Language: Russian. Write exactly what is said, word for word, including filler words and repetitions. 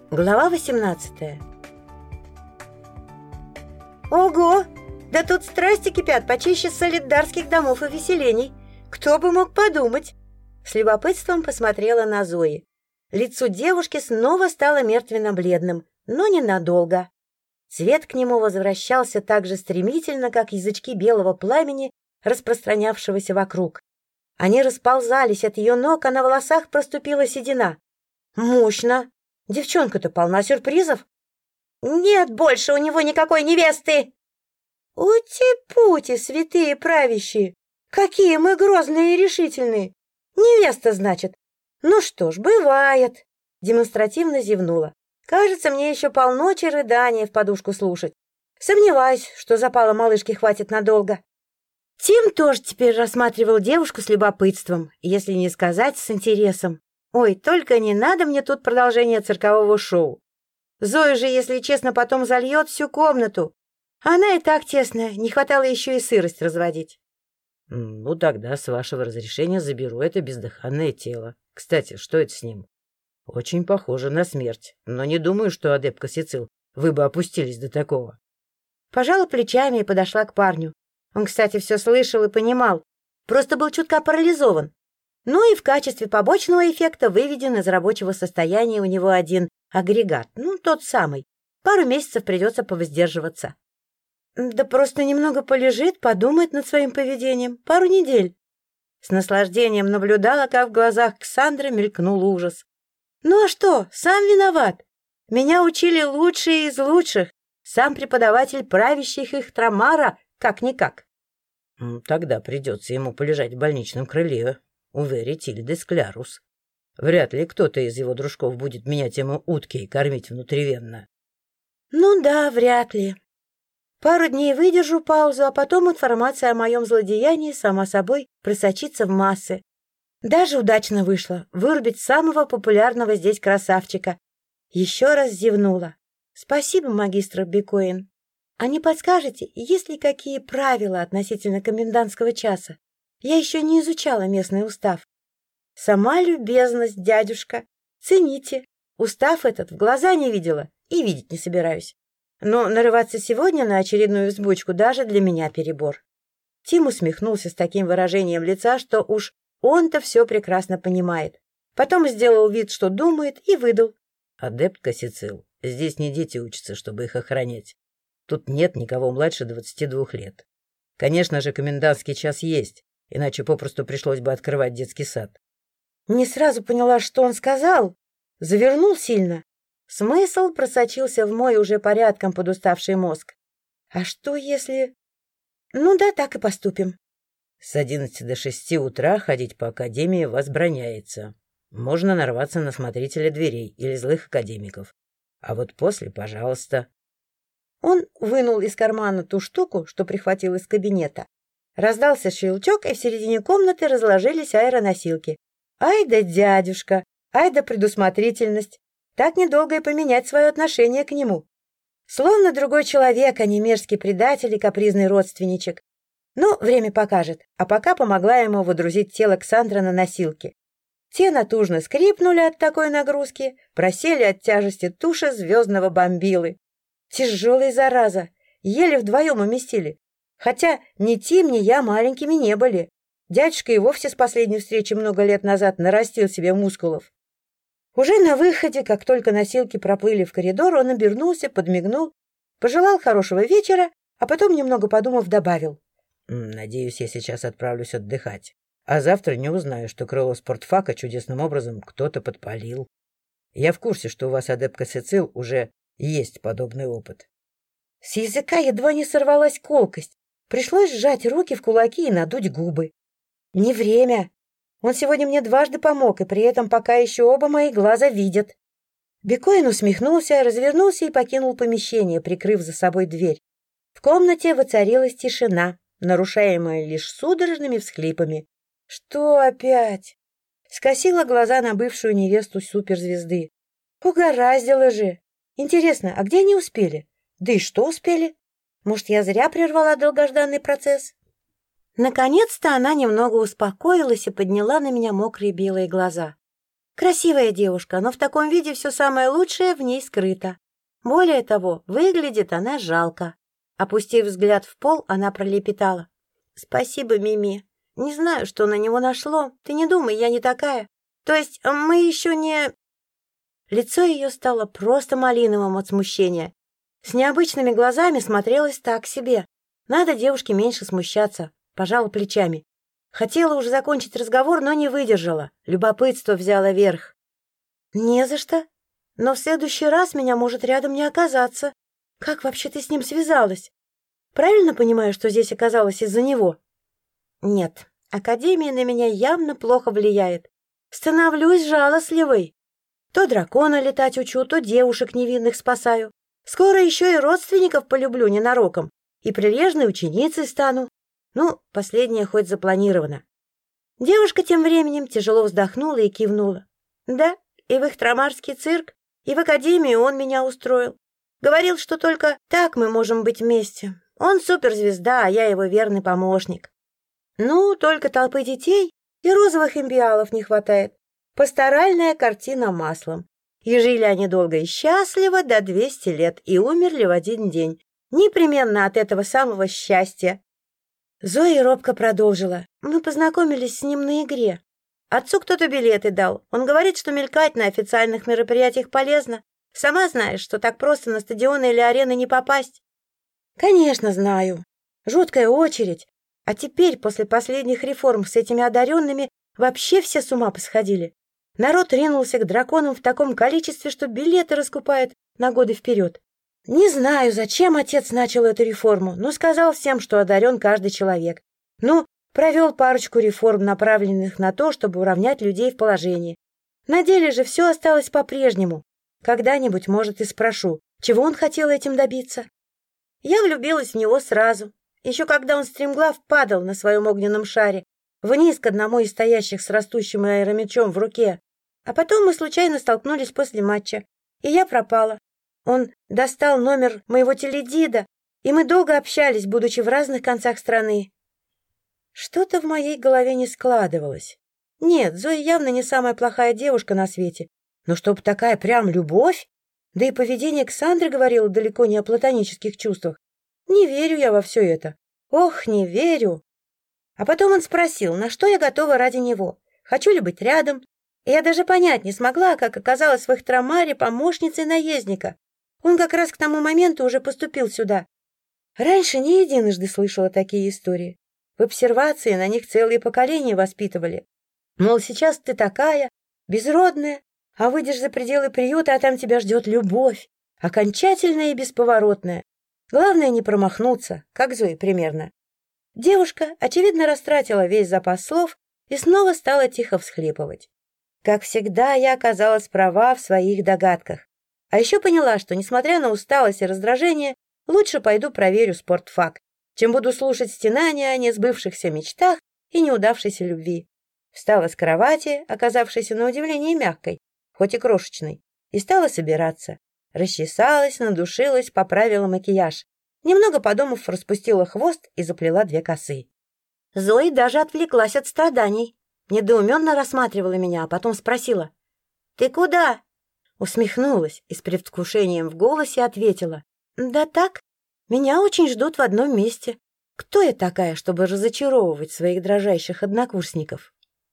Глава восемнадцатая. Ого! Да тут страсти кипят почище солидарских домов и веселений. Кто бы мог подумать? С любопытством посмотрела на Зои. Лицо девушки снова стало мертвенно-бледным, но ненадолго. Цвет к нему возвращался так же стремительно, как язычки белого пламени, распространявшегося вокруг. Они расползались от ее ног, а на волосах проступила седина. Мощно! Девчонка-то полна сюрпризов. Нет больше у него никакой невесты. Ути-пути, святые правящие! Какие мы грозные и решительные! Невеста, значит. Ну что ж, бывает. Демонстративно зевнула. Кажется, мне еще полночи рыдания в подушку слушать. Сомневаюсь, что запала малышки хватит надолго. Тим тоже теперь рассматривал девушку с любопытством, если не сказать с интересом. Ой, только не надо мне тут продолжение циркового шоу. Зоя же, если честно, потом зальет всю комнату. Она и так тесная, не хватало еще и сырость разводить. Ну, тогда, с вашего разрешения, заберу это бездыханное тело. Кстати, что это с ним? Очень похоже на смерть, но не думаю, что, адепка Сицил, вы бы опустились до такого. Пожала плечами и подошла к парню. Он, кстати, все слышал и понимал, просто был чутка парализован. Ну и в качестве побочного эффекта выведен из рабочего состояния у него один агрегат, ну, тот самый. Пару месяцев придется повоздерживаться. Да просто немного полежит, подумает над своим поведением. Пару недель. С наслаждением наблюдала, как в глазах Ксандры мелькнул ужас. Ну а что, сам виноват. Меня учили лучшие из лучших. Сам преподаватель правящих их Трамара, как-никак. Тогда придется ему полежать в больничном крыле. Увери Тильды Склярус. Вряд ли кто-то из его дружков будет менять ему утки и кормить внутривенно. Ну да, вряд ли. Пару дней выдержу паузу, а потом информация о моем злодеянии сама собой просочится в массы. Даже удачно вышло вырубить самого популярного здесь красавчика. Еще раз зевнула. Спасибо, магистр Бекоин. А не подскажете, есть ли какие правила относительно комендантского часа? Я еще не изучала местный устав. Сама любезность, дядюшка. Цените. Устав этот в глаза не видела и видеть не собираюсь. Но нарываться сегодня на очередную взбучку даже для меня перебор. Тим усмехнулся с таким выражением лица, что уж он-то все прекрасно понимает. Потом сделал вид, что думает, и выдал. Адептка Сицил, здесь не дети учатся, чтобы их охранять. Тут нет никого младше двадцати двух лет. Конечно же, комендантский час есть, иначе попросту пришлось бы открывать детский сад. Не сразу поняла, что он сказал. Завернул сильно. Смысл просочился в мой уже порядком подуставший мозг. А что если... Ну да, так и поступим. С одиннадцати до шести утра ходить по академии возбраняется. Можно нарваться на смотрителя дверей или злых академиков. А вот после, пожалуйста. Он вынул из кармана ту штуку, что прихватил из кабинета. Раздался щелчок, и в середине комнаты разложились аэроносилки. Ай да дядюшка, ай да предусмотрительность. Так недолго и поменять свое отношение к нему. Словно другой человек, а не мерзкий предатель и капризный родственничек. Ну, время покажет, а пока помогла ему водрузить тело Ксандра на носилки. Те натужно скрипнули от такой нагрузки, просели от тяжести туши звездного бомбилы. Тяжелая зараза, еле вдвоем уместили. Хотя ни Тим, ни я маленькими не были. Дядюшка и вовсе с последней встречи много лет назад нарастил себе мускулов. Уже на выходе, как только носилки проплыли в коридор, он обернулся, подмигнул, пожелал хорошего вечера, а потом, немного подумав, добавил. «Надеюсь, я сейчас отправлюсь отдыхать, а завтра не узнаю, что крыло спортфака чудесным образом кто-то подпалил. Я в курсе, что у вас, адепка Сицил, уже есть подобный опыт». С языка едва не сорвалась колкость. Пришлось сжать руки в кулаки и надуть губы. Не время. Он сегодня мне дважды помог, и при этом пока еще оба мои глаза видят. Бекоин усмехнулся, развернулся и покинул помещение, прикрыв за собой дверь. В комнате воцарилась тишина, нарушаемая лишь судорожными всхлипами. Что опять? Скосила глаза на бывшую невесту суперзвезды. Угораздило же. Интересно, а где они успели? Да и что успели? Может, я зря прервала долгожданный процесс? Наконец-то она немного успокоилась и подняла на меня мокрые белые глаза. Красивая девушка, но в таком виде все самое лучшее в ней скрыто. Более того, выглядит она жалко. Опустив взгляд в пол, она пролепетала. «Спасибо, Мими. Не знаю, что на него нашло. Ты не думай, я не такая. То есть мы еще не...» Лицо ее стало просто малиновым от смущения. С необычными глазами смотрелась так себе. Надо девушке меньше смущаться. Пожала плечами. Хотела уже закончить разговор, но не выдержала. Любопытство взяло верх. «Не за что. Но в следующий раз меня может рядом не оказаться. Как вообще ты с ним связалась? Правильно понимаю, что здесь оказалась из-за него?» «Нет, Академия на меня явно плохо влияет. Становлюсь жалостливой. То дракона летать учу, то девушек невинных спасаю. Скоро еще и родственников полюблю ненароком. И прилежной ученицей стану. Ну, последнее хоть запланировано». Девушка тем временем тяжело вздохнула и кивнула. «Да, и в их трамарский цирк, и в академию он меня устроил. Говорил, что только так мы можем быть вместе. Он суперзвезда, а я его верный помощник. Ну, только толпы детей и розовых имбиалов не хватает. Пасторальная картина маслом. И жили они долго и счастливо до двухсот лет и умерли в один день. Непременно от этого самого счастья». Зоя робко продолжила. «Мы познакомились с ним на игре. Отцу кто-то билеты дал. Он говорит, что мелькать на официальных мероприятиях полезно. Сама знаешь, что так просто на стадионы или арены не попасть». «Конечно, знаю. Жуткая очередь. А теперь, после последних реформ с этими одаренными, вообще все с ума посходили. Народ ринулся к драконам в таком количестве, что билеты раскупают на годы вперед. Не знаю, зачем отец начал эту реформу, но сказал всем, что одарен каждый человек. Ну, провел парочку реформ, направленных на то, чтобы уравнять людей в положении. На деле же все осталось по-прежнему. Когда-нибудь, может, и спрошу, чего он хотел этим добиться?» Я влюбилась в него сразу, еще когда он стремглав падал на своем огненном шаре, вниз к одному из стоящих с растущим аэромечом в руке. А потом мы случайно столкнулись после матча, и я пропала. Он достал номер моего теледида, и мы долго общались, будучи в разных концах страны. Что-то в моей голове не складывалось. Нет, Зоя явно не самая плохая девушка на свете, но чтоб такая прям любовь? Да и поведение Ксандры говорило далеко не о платонических чувствах. Не верю я во все это. Ох, не верю. А потом он спросил, на что я готова ради него. Хочу ли быть рядом? И я даже понять не смогла, как оказалась в их трамаре помощницей наездника. Он как раз к тому моменту уже поступил сюда. Раньше не единожды слышала такие истории. В обсервации на них целые поколения воспитывали. Мол, сейчас ты такая, безродная, а выйдешь за пределы приюта, а там тебя ждет любовь, окончательная и бесповоротная. Главное не промахнуться, как Зои примерно. Девушка, очевидно, растратила весь запас слов и снова стала тихо всхлипывать. Как всегда, я оказалась права в своих догадках. А еще поняла, что, несмотря на усталость и раздражение, лучше пойду проверю спортфак, чем буду слушать стенания о несбывшихся мечтах и неудавшейся любви. Встала с кровати, оказавшейся на удивление мягкой, хоть и крошечной, и стала собираться. Расчесалась, надушилась, поправила макияж. Немного подумав, распустила хвост и заплела две косы. Зои даже отвлеклась от страданий. Недоуменно рассматривала меня, а потом спросила: «Ты куда?» Усмехнулась и с предвкушением в голосе ответила: «Да так, меня очень ждут в одном месте. Кто я такая, чтобы разочаровывать своих дрожайших однокурсников?»